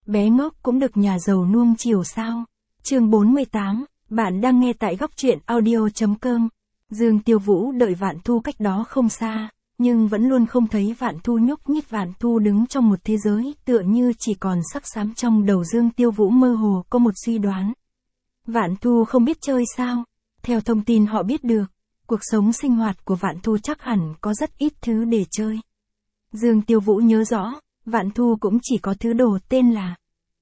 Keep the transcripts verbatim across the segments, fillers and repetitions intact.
bé ngốc cũng được nhà giàu nuông chiều sao? Chương bốn mươi tám, bạn đang nghe tại góc truyện audio chấm com. Dương Tiêu Vũ đợi Vạn Thu cách đó không xa, nhưng vẫn luôn không thấy Vạn Thu nhúc nhích. Vạn Thu đứng trong một thế giới tựa như chỉ còn sắc xám. Trong đầu Dương Tiêu Vũ mơ hồ có một suy đoán. Vạn Thu không biết chơi sao? Theo thông tin họ biết được, cuộc sống sinh hoạt của Vạn Thu chắc hẳn có rất ít thứ để chơi. Dương Tiêu Vũ nhớ rõ, Vạn Thu cũng chỉ có thứ đồ tên là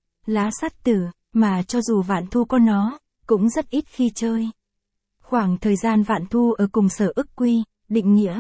lá sắt tử, mà cho dù Vạn Thu có nó, cũng rất ít khi chơi. Khoảng thời gian Vạn Thu ở cùng Sở Ức Quy, định nghĩa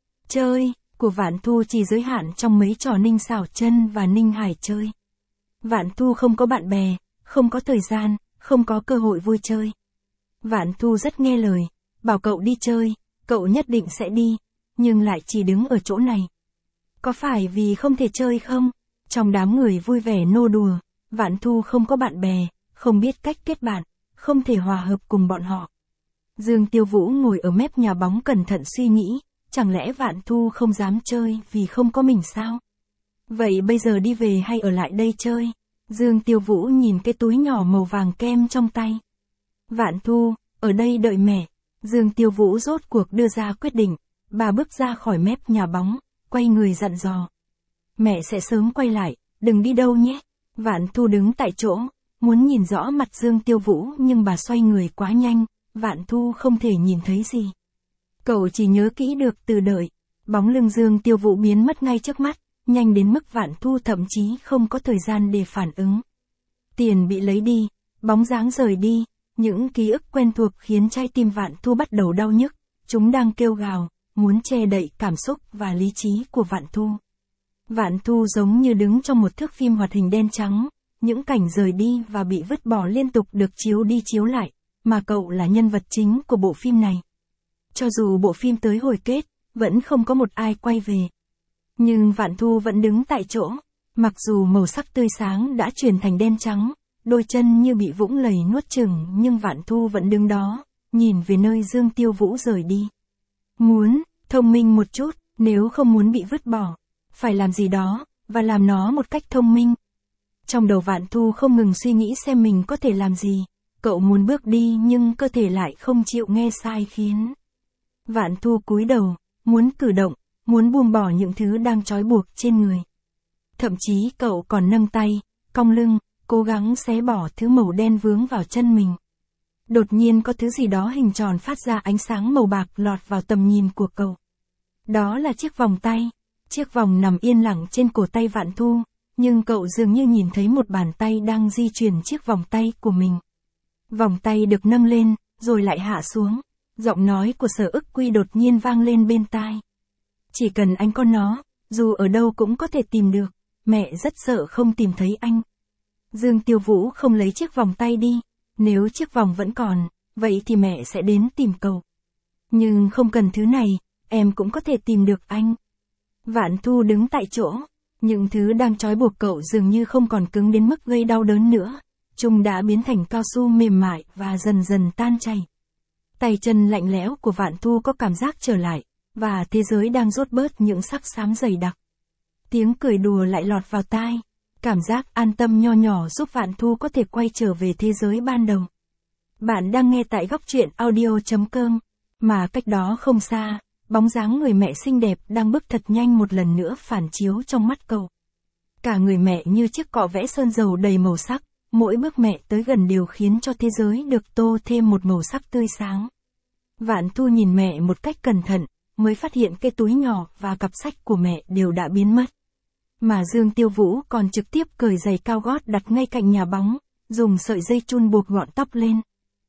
chơi của Vạn Thu chỉ giới hạn trong mấy trò Ninh Xảo Chân và Ninh Hải chơi. Vạn Thu không có bạn bè, không có thời gian, không có cơ hội vui chơi. Vạn Thu rất nghe lời, bảo cậu đi chơi, cậu nhất định sẽ đi, nhưng lại chỉ đứng ở chỗ này. Có phải vì không thể chơi không? Trong đám người vui vẻ nô đùa, Vạn Thu không có bạn bè, không biết cách kết bạn, không thể hòa hợp cùng bọn họ. Dương Tiêu Vũ ngồi ở mép nhà bóng cẩn thận suy nghĩ, chẳng lẽ Vạn Thu không dám chơi vì không có mình sao? Vậy bây giờ đi về hay ở lại đây chơi? Dương Tiêu Vũ nhìn cái túi nhỏ màu vàng kem trong tay. Vạn Thu, ở đây đợi mẹ. Dương Tiêu Vũ rốt cuộc đưa ra quyết định, bà bước ra khỏi mép nhà bóng, quay người dặn dò. Mẹ sẽ sớm quay lại, đừng đi đâu nhé. Vạn Thu đứng tại chỗ, muốn nhìn rõ mặt Dương Tiêu Vũ nhưng bà xoay người quá nhanh, Vạn Thu không thể nhìn thấy gì. Cậu chỉ nhớ kỹ được từ đợi, bóng lưng Dương Tiêu Vũ biến mất ngay trước mắt, nhanh đến mức Vạn Thu thậm chí không có thời gian để phản ứng. Tiền bị lấy đi, bóng dáng rời đi, những ký ức quen thuộc khiến trái tim Vạn Thu bắt đầu đau nhức, chúng đang kêu gào, muốn che đậy cảm xúc và lý trí của Vạn Thu. Vạn Thu giống như đứng trong một thước phim hoạt hình đen trắng, những cảnh rời đi và bị vứt bỏ liên tục được chiếu đi chiếu lại, mà cậu là nhân vật chính của bộ phim này. Cho dù bộ phim tới hồi kết, vẫn không có một ai quay về. Nhưng Vạn Thu vẫn đứng tại chỗ, mặc dù màu sắc tươi sáng đã chuyển thành đen trắng, đôi chân như bị vũng lầy nuốt chửng, nhưng Vạn Thu vẫn đứng đó, nhìn về nơi Dương Tiêu Vũ rời đi. Muốn thông minh một chút, nếu không muốn bị vứt bỏ, phải làm gì đó, và làm nó một cách thông minh. Trong đầu Vạn Thu không ngừng suy nghĩ xem mình có thể làm gì. Cậu muốn bước đi nhưng cơ thể lại không chịu nghe sai khiến. Vạn Thu cúi đầu, muốn cử động, muốn buông bỏ những thứ đang trói buộc trên người. Thậm chí cậu còn nâng tay, cong lưng, cố gắng xé bỏ thứ màu đen vướng vào chân mình. Đột nhiên có thứ gì đó hình tròn phát ra ánh sáng màu bạc lọt vào tầm nhìn của cậu. Đó là chiếc vòng tay. Chiếc vòng nằm yên lặng trên cổ tay Vạn Thu, nhưng cậu dường như nhìn thấy một bàn tay đang di chuyển chiếc vòng tay của mình. Vòng tay được nâng lên, rồi lại hạ xuống. Giọng nói của Sở Ức Quy đột nhiên vang lên bên tai. Chỉ cần anh có nó, dù ở đâu cũng có thể tìm được, mẹ rất sợ không tìm thấy anh. Dương Tiêu Vũ không lấy chiếc vòng tay đi, nếu chiếc vòng vẫn còn, vậy thì mẹ sẽ đến tìm cậu. Nhưng không cần thứ này, em cũng có thể tìm được anh. Vạn Thu đứng tại chỗ, những thứ đang trói buộc cậu dường như không còn cứng đến mức gây đau đớn nữa. Chúng đã biến thành cao su mềm mại và dần dần tan chảy. Tay chân lạnh lẽo của Vạn Thu có cảm giác trở lại, và thế giới đang rút bớt những sắc xám dày đặc. Tiếng cười đùa lại lọt vào tai, cảm giác an tâm nho nhỏ giúp Vạn Thu có thể quay trở về thế giới ban đầu. Bạn đang nghe tại góc truyện audio chấm com, mà cách đó không xa, bóng dáng người mẹ xinh đẹp đang bước thật nhanh một lần nữa phản chiếu trong mắt cậu. Cả người mẹ như chiếc cọ vẽ sơn dầu đầy màu sắc. Mỗi bước mẹ tới gần đều khiến cho thế giới được tô thêm một màu sắc tươi sáng. Vạn Thu nhìn mẹ một cách cẩn thận, mới phát hiện cái túi nhỏ và cặp sách của mẹ đều đã biến mất. Mà Dương Tiêu Vũ còn trực tiếp cởi giày cao gót đặt ngay cạnh nhà bóng, dùng sợi dây chun buộc gọn tóc lên.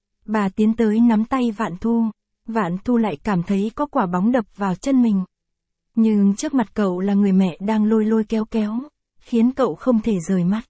Bà tiến tới nắm tay Vạn Thu, Vạn Thu lại cảm thấy có quả bóng đập vào chân mình. Nhưng trước mặt cậu là người mẹ đang lôi lôi kéo kéo, khiến cậu không thể rời mắt.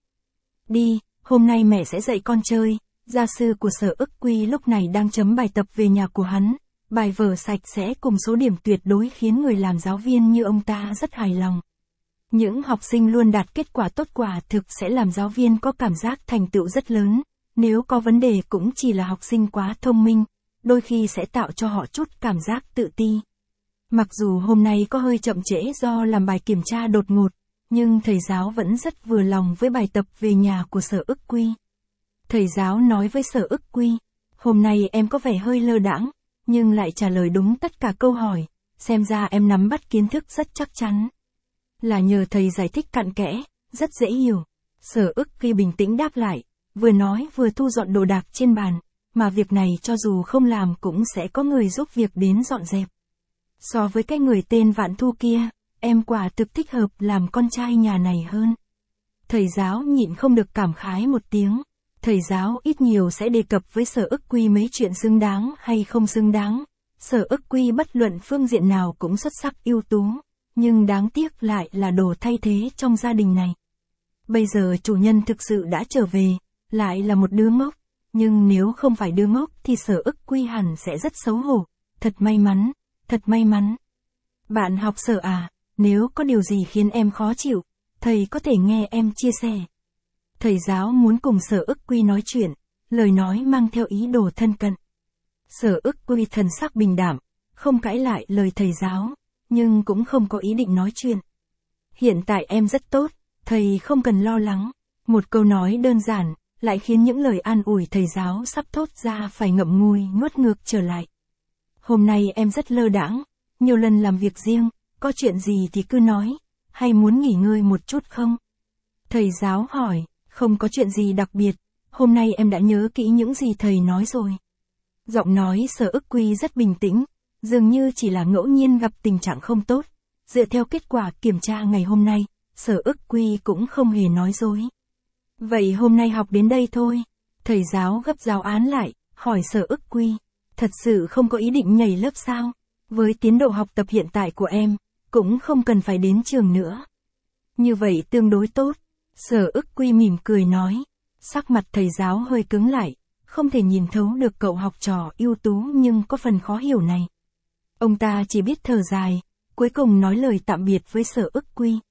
Đi. Hôm nay mẹ sẽ dạy con chơi. Gia sư của Sở Ức Quy lúc này đang chấm bài tập về nhà của hắn. Bài vở sạch sẽ cùng số điểm tuyệt đối khiến người làm giáo viên như ông ta rất hài lòng. Những học sinh luôn đạt kết quả tốt quả thực sẽ làm giáo viên có cảm giác thành tựu rất lớn. Nếu có vấn đề cũng chỉ là học sinh quá thông minh, đôi khi sẽ tạo cho họ chút cảm giác tự ti. Mặc dù hôm nay có hơi chậm trễ do làm bài kiểm tra đột ngột, nhưng thầy giáo vẫn rất vừa lòng với bài tập về nhà của Sở Ức Quy. Thầy giáo nói với Sở Ức Quy, hôm nay em có vẻ hơi lơ đãng, nhưng lại trả lời đúng tất cả câu hỏi, xem ra em nắm bắt kiến thức rất chắc chắn. Là nhờ thầy giải thích cặn kẽ, rất dễ hiểu. Sở Ức Quy bình tĩnh đáp lại, vừa nói vừa thu dọn đồ đạc trên bàn, mà việc này cho dù không làm cũng sẽ có người giúp việc đến dọn dẹp. So với cái người tên Vạn Thu kia, em quả thực thích hợp làm con trai nhà này hơn. Thầy giáo nhịn không được cảm khái một tiếng. Thầy giáo ít nhiều sẽ đề cập với Sở Ức Quy mấy chuyện xứng đáng hay không xứng đáng. Sở Ức Quy bất luận phương diện nào cũng xuất sắc ưu tú, nhưng đáng tiếc lại là đồ thay thế trong gia đình này. Bây giờ chủ nhân thực sự đã trở về, lại là một đứa ngốc, nhưng nếu không phải đứa ngốc thì Sở Ức Quy hẳn sẽ rất xấu hổ. Thật may mắn, thật may mắn. Bạn học Sở à, nếu có điều gì khiến em khó chịu, thầy có thể nghe em chia sẻ. Thầy giáo muốn cùng Sở Ức Quy nói chuyện, lời nói mang theo ý đồ thân cận. Sở Ức Quy thần sắc bình đạm, không cãi lại lời thầy giáo, nhưng cũng không có ý định nói chuyện. Hiện tại em rất tốt, thầy không cần lo lắng. Một câu nói đơn giản, lại khiến những lời an ủi thầy giáo sắp thốt ra phải ngậm ngùi nuốt ngược trở lại. Hôm nay em rất lơ đãng, nhiều lần làm việc riêng, có chuyện gì thì cứ nói, hay muốn nghỉ ngơi một chút không? Thầy giáo hỏi, không có chuyện gì đặc biệt, hôm nay em đã nhớ kỹ những gì thầy nói rồi. Giọng nói Sở Ức Quy rất bình tĩnh, dường như chỉ là ngẫu nhiên gặp tình trạng không tốt. Dựa theo kết quả kiểm tra ngày hôm nay, Sở Ức Quy cũng không hề nói dối. Vậy hôm nay học đến đây thôi. Thầy giáo gấp giáo án lại, hỏi Sở Ức Quy, thật sự không có ý định nhảy lớp sao? Với tiến độ học tập hiện tại của em, cũng không cần phải đến trường nữa. Như vậy tương đối tốt. Sở Ức Quy mỉm cười nói. Sắc mặt thầy giáo hơi cứng lại, không thể nhìn thấu được cậu học trò ưu tú nhưng có phần khó hiểu này. Ông ta chỉ biết thở dài, cuối cùng nói lời tạm biệt với Sở Ức Quy.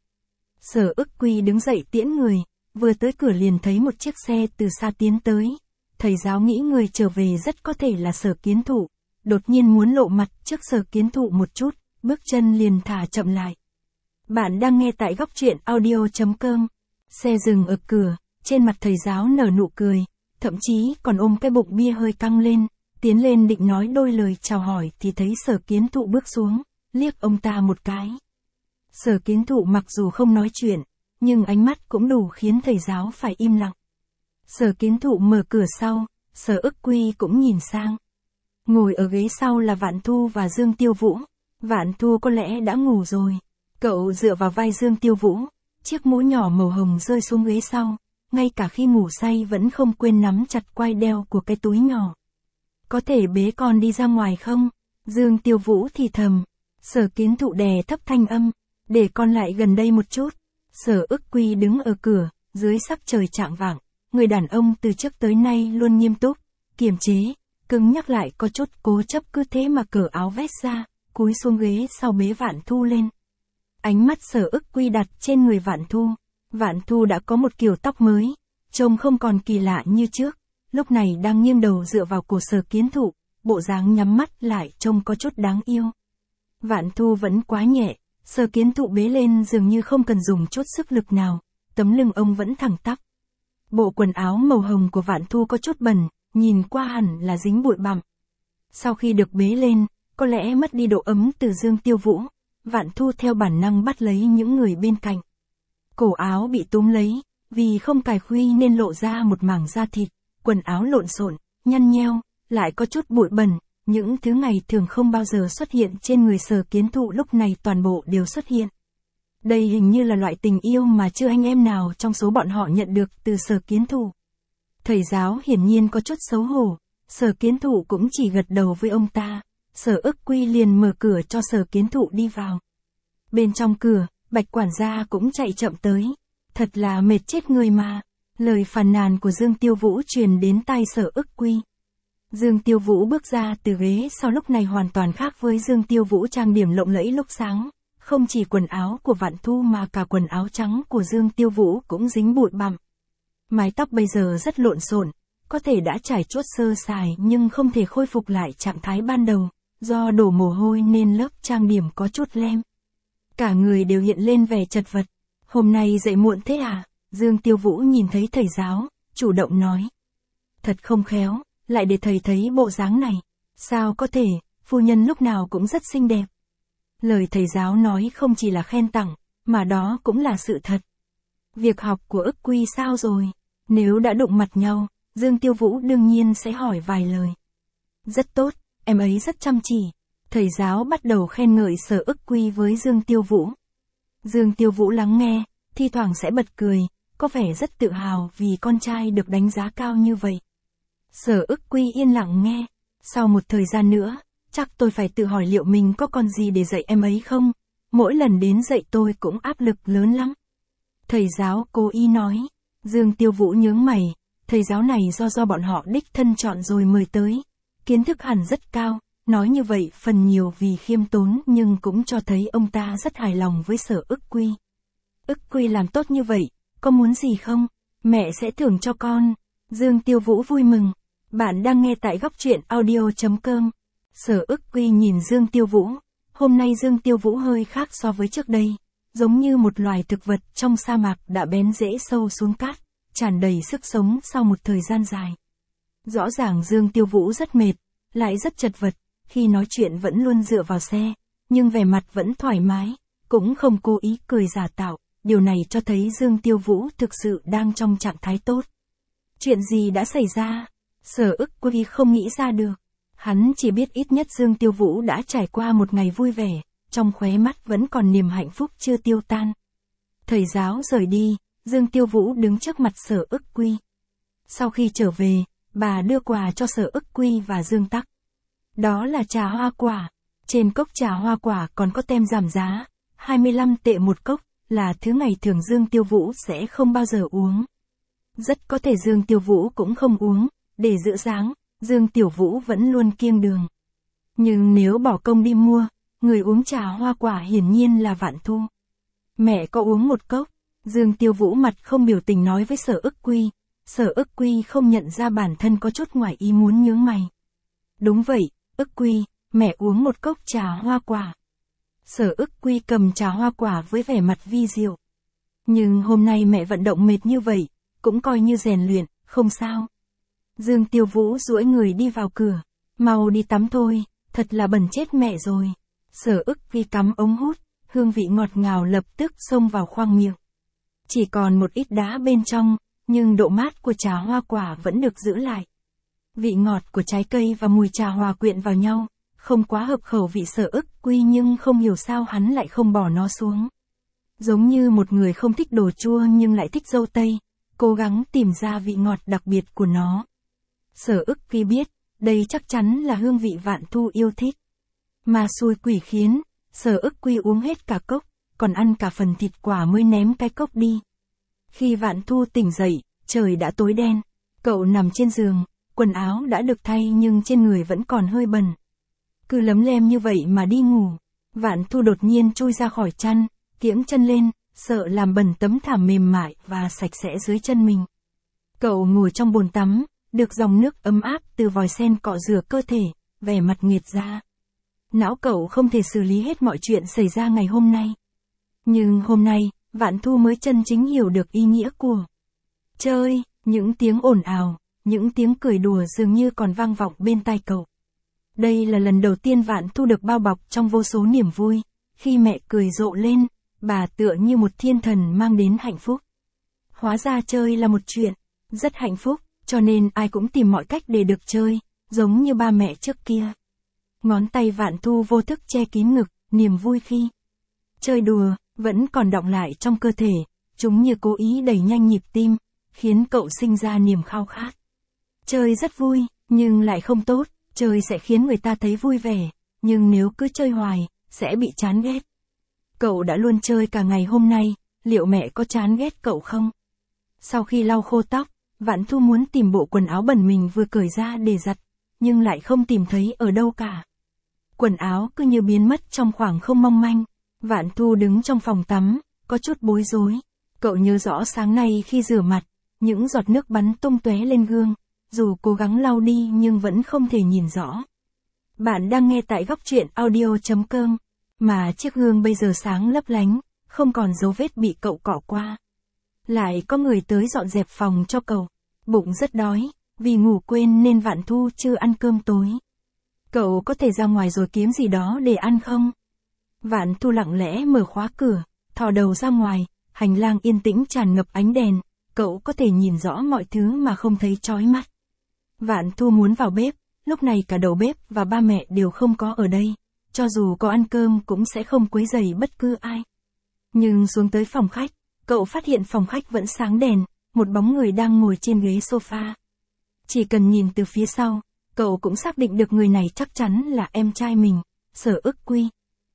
Sở Ức Quy đứng dậy tiễn người, vừa tới cửa liền thấy một chiếc xe từ xa tiến tới. Thầy giáo nghĩ người trở về rất có thể là Sở Kiến Thụ, đột nhiên muốn lộ mặt trước Sở Kiến Thụ một chút, bước chân liền thả chậm lại. Bạn đang nghe tại góc truyện audio chấm com. Xe dừng ở cửa, trên mặt thầy giáo nở nụ cười, thậm chí còn ôm cái bụng bia hơi căng lên, tiến lên định nói đôi lời chào hỏi thì thấy Sở Kiến Thụ bước xuống, liếc ông ta một cái. Sở Kiến Thụ mặc dù không nói chuyện, nhưng ánh mắt cũng đủ khiến thầy giáo phải im lặng. Sở Kiến Thụ mở cửa sau, Sở Ức Quy cũng nhìn sang. Ngồi ở ghế sau là Vạn Thu và Dương Tiêu Vũ. Vạn Thu có lẽ đã ngủ rồi. Cậu dựa vào vai Dương Tiêu Vũ, chiếc mũ nhỏ màu hồng rơi xuống ghế sau, ngay cả khi ngủ say vẫn không quên nắm chặt quai đeo của cái túi nhỏ. Có thể bế con đi ra ngoài không? Dương Tiêu Vũ thì thầm. Sở Kiến Thụ đè thấp thanh âm, để con lại gần đây một chút. Sở Ức Quy đứng ở cửa, dưới sắc trời chạng vạng, người đàn ông từ trước tới nay luôn nghiêm túc, kiềm chế, cứng nhắc lại có chút cố chấp, cứ thế mà cởi áo vest ra, cúi xuống ghế sau bế Vạn Thu lên. Ánh mắt Sở Ức Quy đặt trên người Vạn Thu. Vạn Thu đã có một kiểu tóc mới, trông không còn kỳ lạ như trước, lúc này đang nghiêng đầu dựa vào cổ Sở Kiến Thụ, bộ dáng nhắm mắt lại trông có chút đáng yêu. Vạn Thu vẫn quá nhẹ, Sở Kiến Thụ bế lên dường như không cần dùng chút sức lực nào, tấm lưng ông vẫn thẳng tắp. Bộ quần áo màu hồng của Vạn Thu có chút bẩn, nhìn qua hẳn là dính bụi bặm. Sau khi được bế lên, có lẽ mất đi độ ấm từ Dương Tiêu Vũ, Vạn Thu theo bản năng bắt lấy những người bên cạnh. Cổ áo bị túm lấy, vì không cài khuy nên lộ ra một mảng da thịt, quần áo lộn xộn, nhăn nheo, lại có chút bụi bẩn, những thứ ngày thường không bao giờ xuất hiện trên người Sở Kiến Thụ lúc này toàn bộ đều xuất hiện. Đây hình như là loại tình yêu mà chưa anh em nào trong số bọn họ nhận được từ Sở Kiến Thụ. Thầy giáo hiển nhiên có chút xấu hổ, Sở Kiến Thụ cũng chỉ gật đầu với ông ta. Sở Ức Quy liền mở cửa cho Sở Kiến Thụ đi vào. Bên trong cửa, Bạch quản gia cũng chạy chậm tới. Thật là mệt chết người mà. Lời phàn nàn của Dương Tiêu Vũ truyền đến tai Sở Ức Quy. Dương Tiêu Vũ bước ra từ ghế sau lúc này hoàn toàn khác với Dương Tiêu Vũ trang điểm lộng lẫy lúc sáng. Không chỉ quần áo của Vạn Thu mà cả quần áo trắng của Dương Tiêu Vũ cũng dính bụi bặm. Mái tóc bây giờ rất lộn xộn, có thể đã trải chuốt sơ sài nhưng không thể khôi phục lại trạng thái ban đầu. Do đổ mồ hôi nên lớp trang điểm có chút lem. Cả người đều hiện lên vẻ chật vật. Hôm nay dậy muộn thế à? Dương Tiêu Vũ nhìn thấy thầy giáo, chủ động nói. Thật không khéo, lại để thầy thấy bộ dáng này. Sao có thể, phu nhân lúc nào cũng rất xinh đẹp. Lời thầy giáo nói không chỉ là khen tặng, mà đó cũng là sự thật. Việc học của ức quy sao rồi? Nếu đã đụng mặt nhau, Dương Tiêu Vũ đương nhiên sẽ hỏi vài lời. Rất tốt, em ấy rất chăm chỉ. Thầy giáo bắt đầu khen ngợi Sở Ức Quy với Dương Tiêu Vũ. Dương Tiêu Vũ lắng nghe, thi thoảng sẽ bật cười, có vẻ rất tự hào vì con trai được đánh giá cao như vậy. Sở Ức Quy yên lặng nghe. Sau một thời gian nữa, chắc tôi phải tự hỏi liệu mình có còn gì để dạy em ấy không? Mỗi lần đến dạy tôi cũng áp lực lớn lắm. Thầy giáo cố ý nói. Dương Tiêu Vũ nhướng mày, thầy giáo này do do bọn họ đích thân chọn rồi mời tới. Kiến thức hẳn rất cao, nói như vậy phần nhiều vì khiêm tốn nhưng cũng cho thấy ông ta rất hài lòng với Sở Ức Quy. Ức Quy làm tốt như vậy, có muốn gì không? Mẹ sẽ thưởng cho con. Dương Tiêu Vũ vui mừng. Bạn đang nghe tại góc truyện audio chấm com. Sở Ức Quy nhìn Dương Tiêu Vũ. Hôm nay Dương Tiêu Vũ hơi khác so với trước đây. Giống như một loài thực vật trong sa mạc đã bén rễ sâu xuống cát, tràn đầy sức sống sau một thời gian dài. Rõ ràng Dương Tiêu Vũ rất mệt, lại rất chật vật, khi nói chuyện vẫn luôn dựa vào xe, nhưng vẻ mặt vẫn thoải mái, cũng không cố ý cười giả tạo, điều này cho thấy Dương Tiêu Vũ thực sự đang trong trạng thái tốt. Chuyện gì đã xảy ra? Sở Ức Quy không nghĩ ra được. Hắn chỉ biết ít nhất Dương Tiêu Vũ đã trải qua một ngày vui vẻ, trong khóe mắt vẫn còn niềm hạnh phúc chưa tiêu tan. Thầy giáo rời đi, Dương Tiêu Vũ đứng trước mặt Sở Ức Quy. Sau khi trở về, bà đưa quà cho Sở Ức Quy và Dương Tắc. Đó là trà hoa quả. Trên cốc trà hoa quả còn có tem giảm giá, hai mươi lăm tệ một cốc, là thứ ngày thường Dương Tiêu Vũ sẽ không bao giờ uống. Rất có thể Dương Tiêu Vũ cũng không uống, để giữ dáng, Dương Tiêu Vũ vẫn luôn kiêng đường. Nhưng nếu bỏ công đi mua, người uống trà hoa quả hiển nhiên là Vạn Thu. Mẹ có uống một cốc, Dương Tiêu Vũ mặt không biểu tình nói với Sở Ức Quy. Sở Ức Quy không nhận ra bản thân có chút ngoài ý muốn nhướng mày. Đúng vậy, Ức Quy, mẹ uống một cốc trà hoa quả. Sở Ức Quy cầm trà hoa quả với vẻ mặt vi diệu. Nhưng hôm nay mẹ vận động mệt như vậy, cũng coi như rèn luyện, không sao. Dương Tiêu Vũ duỗi người đi vào cửa. Mau đi tắm thôi, thật là bẩn chết mẹ rồi. Sở Ức Quy cắm ống hút, hương vị ngọt ngào lập tức xông vào khoang miệng. Chỉ còn một ít đá bên trong, nhưng độ mát của trà hoa quả vẫn được giữ lại. Vị ngọt của trái cây và mùi trà hòa quyện vào nhau, không quá hợp khẩu vị Sở Ức Quy nhưng không hiểu sao hắn lại không bỏ nó xuống. Giống như một người không thích đồ chua nhưng lại thích dâu tây, cố gắng tìm ra vị ngọt đặc biệt của nó. Sở Ức Quy biết, đây chắc chắn là hương vị Vạn Thu yêu thích. Mà xui quỷ khiến, Sở Ức Quy uống hết cả cốc, còn ăn cả phần thịt quả mới ném cái cốc đi. Khi Vạn Thu tỉnh dậy, trời đã tối đen. Cậu nằm trên giường, quần áo đã được thay nhưng trên người vẫn còn hơi bẩn. Cứ lấm lem như vậy mà đi ngủ. Vạn Thu đột nhiên chui ra khỏi chăn, kiễng chân lên, sợ làm bẩn tấm thảm mềm mại và sạch sẽ dưới chân mình. Cậu ngồi trong bồn tắm, được dòng nước ấm áp từ vòi sen cọ rửa cơ thể, vẻ mặt nghiệt ra. Não cậu không thể xử lý hết mọi chuyện xảy ra ngày hôm nay. Nhưng hôm nay, Vạn Thu mới chân chính hiểu được ý nghĩa của chơi, những tiếng ồn ào, những tiếng cười đùa dường như còn vang vọng bên tai cậu. Đây là lần đầu tiên Vạn Thu được bao bọc trong vô số niềm vui. Khi mẹ cười rộ lên, bà tựa như một thiên thần mang đến hạnh phúc. Hóa ra chơi là một chuyện rất hạnh phúc, cho nên ai cũng tìm mọi cách để được chơi, giống như ba mẹ trước kia. Ngón tay Vạn Thu vô thức che kín ngực, niềm vui khi chơi đùa, vẫn còn đọng lại trong cơ thể, chúng như cố ý đẩy nhanh nhịp tim, khiến cậu sinh ra niềm khao khát. Chơi rất vui, nhưng lại không tốt, chơi sẽ khiến người ta thấy vui vẻ, nhưng nếu cứ chơi hoài, sẽ bị chán ghét. Cậu đã luôn chơi cả ngày hôm nay, liệu mẹ có chán ghét cậu không? Sau khi lau khô tóc, Vạn Thu muốn tìm bộ quần áo bẩn mình vừa cởi ra để giặt, nhưng lại không tìm thấy ở đâu cả. Quần áo cứ như biến mất trong khoảng không mong manh. Vạn Thu đứng trong phòng tắm, có chút bối rối. Cậu nhớ rõ sáng nay khi rửa mặt, những giọt nước bắn tung tóe lên gương, dù cố gắng lau đi nhưng vẫn không thể nhìn rõ. Bạn đang nghe tại góc truyện audio chấm com, mà chiếc gương bây giờ sáng lấp lánh, không còn dấu vết bị cậu cọ qua. Lại có người tới dọn dẹp phòng cho cậu. Bụng rất đói, vì ngủ quên nên Vạn Thu chưa ăn cơm tối. Cậu có thể ra ngoài rồi kiếm gì đó để ăn không? Vạn Thu lặng lẽ mở khóa cửa, thò đầu ra ngoài, hành lang yên tĩnh tràn ngập ánh đèn, cậu có thể nhìn rõ mọi thứ mà không thấy chói mắt. Vạn Thu muốn vào bếp, lúc này cả đầu bếp và ba mẹ đều không có ở đây, cho dù có ăn cơm cũng sẽ không quấy rầy bất cứ ai. Nhưng xuống tới phòng khách, cậu phát hiện phòng khách vẫn sáng đèn, một bóng người đang ngồi trên ghế sofa. Chỉ cần nhìn từ phía sau, cậu cũng xác định được người này chắc chắn là em trai mình, Sở Ức Quy.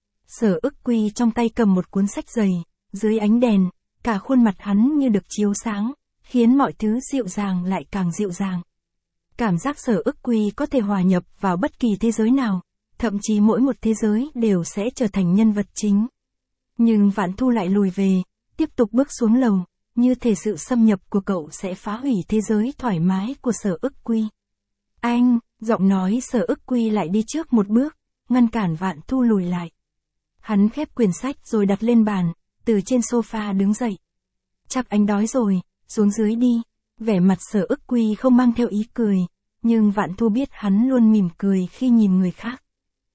Sở Ức Quy trong tay cầm một cuốn sách dày, dưới ánh đèn, cả khuôn mặt hắn như được chiếu sáng, khiến mọi thứ dịu dàng lại càng dịu dàng. Cảm giác Sở Ức Quy có thể hòa nhập vào bất kỳ thế giới nào, thậm chí mỗi một thế giới đều sẽ trở thành nhân vật chính. Nhưng Vạn Thu lại lùi về, tiếp tục bước xuống lầu, như thể sự xâm nhập của cậu sẽ phá hủy thế giới thoải mái của Sở Ức Quy. Anh, giọng nói Sở Ức Quy lại đi trước một bước, ngăn cản Vạn Thu lùi lại. Hắn khép quyển sách rồi đặt lên bàn, từ trên sofa đứng dậy. Chắc anh đói rồi, xuống dưới đi. Vẻ mặt Sở Ức Quy không mang theo ý cười, nhưng Vạn Thu biết hắn luôn mỉm cười khi nhìn người khác.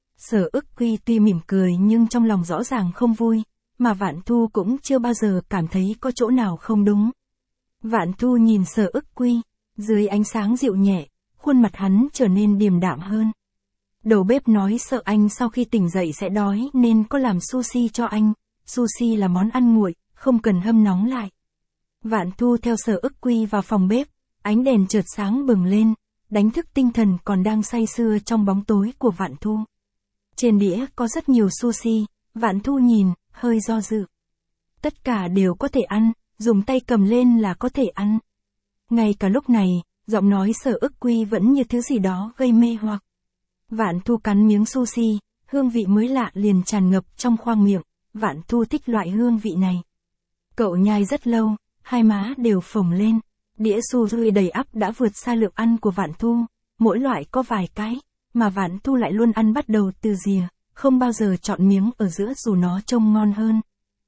Sở Ức Quy tuy mỉm cười nhưng trong lòng rõ ràng không vui, mà Vạn Thu cũng chưa bao giờ cảm thấy có chỗ nào không đúng. Vạn Thu nhìn Sở Ức Quy, dưới ánh sáng dịu nhẹ, khuôn mặt hắn trở nên điềm đạm hơn. Đầu bếp nói sợ anh sau khi tỉnh dậy sẽ đói nên có làm sushi cho anh, sushi là món ăn nguội, không cần hâm nóng lại. Vạn Thu theo Sở Ức Quy vào phòng bếp, ánh đèn chợt sáng bừng lên, đánh thức tinh thần còn đang say sưa trong bóng tối của Vạn Thu. Trên đĩa có rất nhiều sushi, Vạn Thu nhìn, hơi do dự. Tất cả đều có thể ăn, dùng tay cầm lên là có thể ăn. Ngay cả lúc này, giọng nói Sở Ức Quy vẫn như thứ gì đó gây mê hoặc. Vạn Thu cắn miếng sushi, hương vị mới lạ liền tràn ngập trong khoang miệng, Vạn Thu thích loại hương vị này. Cậu nhai rất lâu, hai má đều phồng lên, đĩa sushi đầy ắp đã vượt xa lượng ăn của Vạn Thu, mỗi loại có vài cái, mà Vạn Thu lại luôn ăn bắt đầu từ rìa, không bao giờ chọn miếng ở giữa dù nó trông ngon hơn.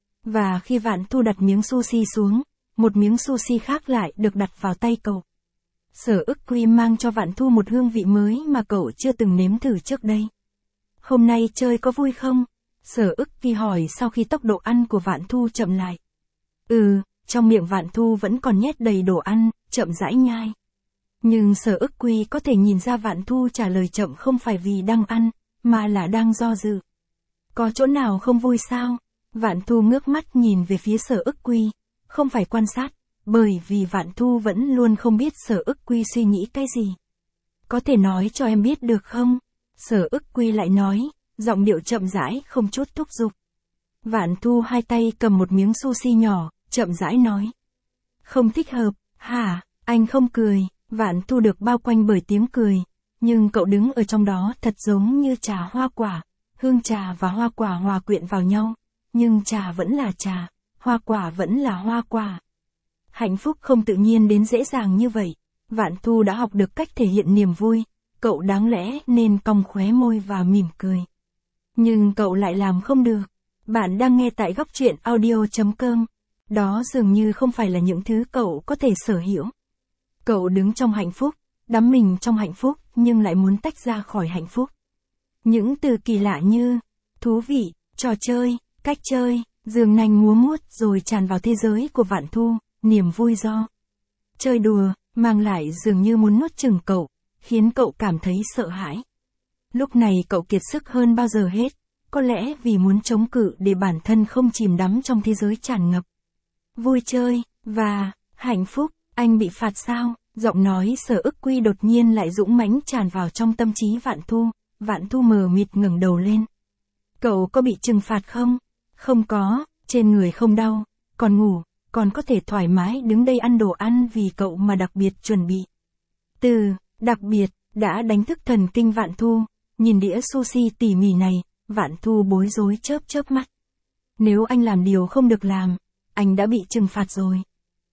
Và khi Vạn Thu đặt miếng sushi xuống, một miếng sushi khác lại được đặt vào tay cậu. Sở Ức Quy mang cho Vạn Thu một hương vị mới mà cậu chưa từng nếm thử trước đây. Hôm nay chơi có vui không? Sở Ức Quy hỏi sau khi tốc độ ăn của Vạn Thu chậm lại. Ừ, trong miệng Vạn Thu vẫn còn nhét đầy đồ ăn, chậm rãi nhai. Nhưng Sở Ức Quy có thể nhìn ra Vạn Thu trả lời chậm không phải vì đang ăn, mà là đang do dự. Có chỗ nào không vui sao? Vạn Thu ngước mắt nhìn về phía Sở Ức Quy, không phải quan sát, bởi vì Vạn Thu vẫn luôn không biết Sở Ức Quy suy nghĩ cái gì. Có thể nói cho em biết được không? Sở Ức Quy lại nói, giọng điệu chậm rãi không chút thúc giục. Vạn Thu hai tay cầm một miếng sushi nhỏ, chậm rãi nói. Không thích hợp, hả? Anh không cười. Vạn Thu được bao quanh bởi tiếng cười, nhưng cậu đứng ở trong đó thật giống như trà hoa quả, hương trà và hoa quả hòa quyện vào nhau, nhưng trà vẫn là trà, hoa quả vẫn là hoa quả. Hạnh phúc không tự nhiên đến dễ dàng như vậy. Vạn Thu đã học được cách thể hiện niềm vui, cậu đáng lẽ nên cong khóe môi và mỉm cười. Nhưng cậu lại làm không được. Bạn đang nghe tại góc truyện audio chấm com. Đó dường như không phải là những thứ cậu có thể sở hữu. Cậu đứng trong hạnh phúc, đắm mình trong hạnh phúc, nhưng lại muốn tách ra khỏi hạnh phúc. Những từ kỳ lạ như thú vị, trò chơi, cách chơi, giường nanh múa muốt rồi tràn vào thế giới của Vạn Thu, niềm vui do chơi đùa, mang lại dường như muốn nuốt chửng cậu, khiến cậu cảm thấy sợ hãi. Lúc này cậu kiệt sức hơn bao giờ hết, có lẽ vì muốn chống cự để bản thân không chìm đắm trong thế giới tràn ngập vui chơi và hạnh phúc. Anh bị phạt sao? Giọng nói Sở Ức Quy đột nhiên lại dũng mãnh tràn vào trong tâm trí Vạn Thu. Vạn Thu mờ mịt ngẩng đầu lên. Cậu có bị trừng phạt không? Không có, trên người không đau, còn ngủ, còn có thể thoải mái đứng đây ăn đồ ăn vì cậu mà đặc biệt chuẩn bị. Từ đặc biệt đã đánh thức thần kinh Vạn Thu. Nhìn đĩa sushi tỉ mỉ này, Vạn Thu bối rối chớp chớp mắt. Nếu anh làm điều không được làm, anh đã bị trừng phạt rồi.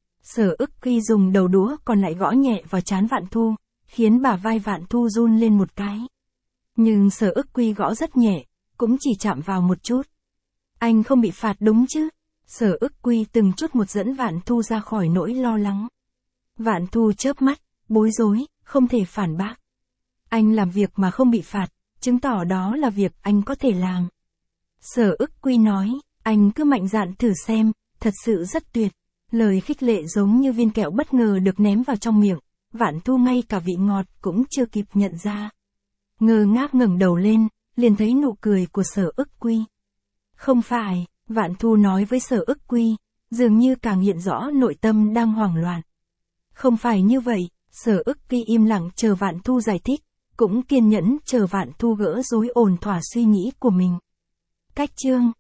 Sở Ức Quy dùng đầu đũa còn lại gõ nhẹ vào trán Vạn Thu, khiến bả vai Vạn Thu run lên một cái. Nhưng Sở Ức Quy gõ rất nhẹ, cũng chỉ chạm vào một chút. Anh không bị phạt đúng chứ? Sở Ức Quy từng chút một dẫn Vạn Thu ra khỏi nỗi lo lắng. Vạn Thu chớp mắt, bối rối, không thể phản bác. Anh làm việc mà không bị phạt, chứng tỏ đó là việc anh có thể làm. Sở Ức Quy nói, anh cứ mạnh dạn thử xem, thật sự rất tuyệt. Lời khích lệ giống như viên kẹo bất ngờ được ném vào trong miệng, Vạn Thu ngay cả vị ngọt cũng chưa kịp nhận ra. Ngơ ngác ngẩng đầu lên, liền thấy nụ cười của Sở Ức Quy. Không phải, Vạn Thu nói với Sở Ức Quy, dường như càng hiện rõ nội tâm đang hoảng loạn. Không phải như vậy, Sở Ức Quy im lặng chờ Vạn Thu giải thích, cũng kiên nhẫn chờ Vạn Thu gỡ rối ổn thỏa suy nghĩ của mình. Cách chương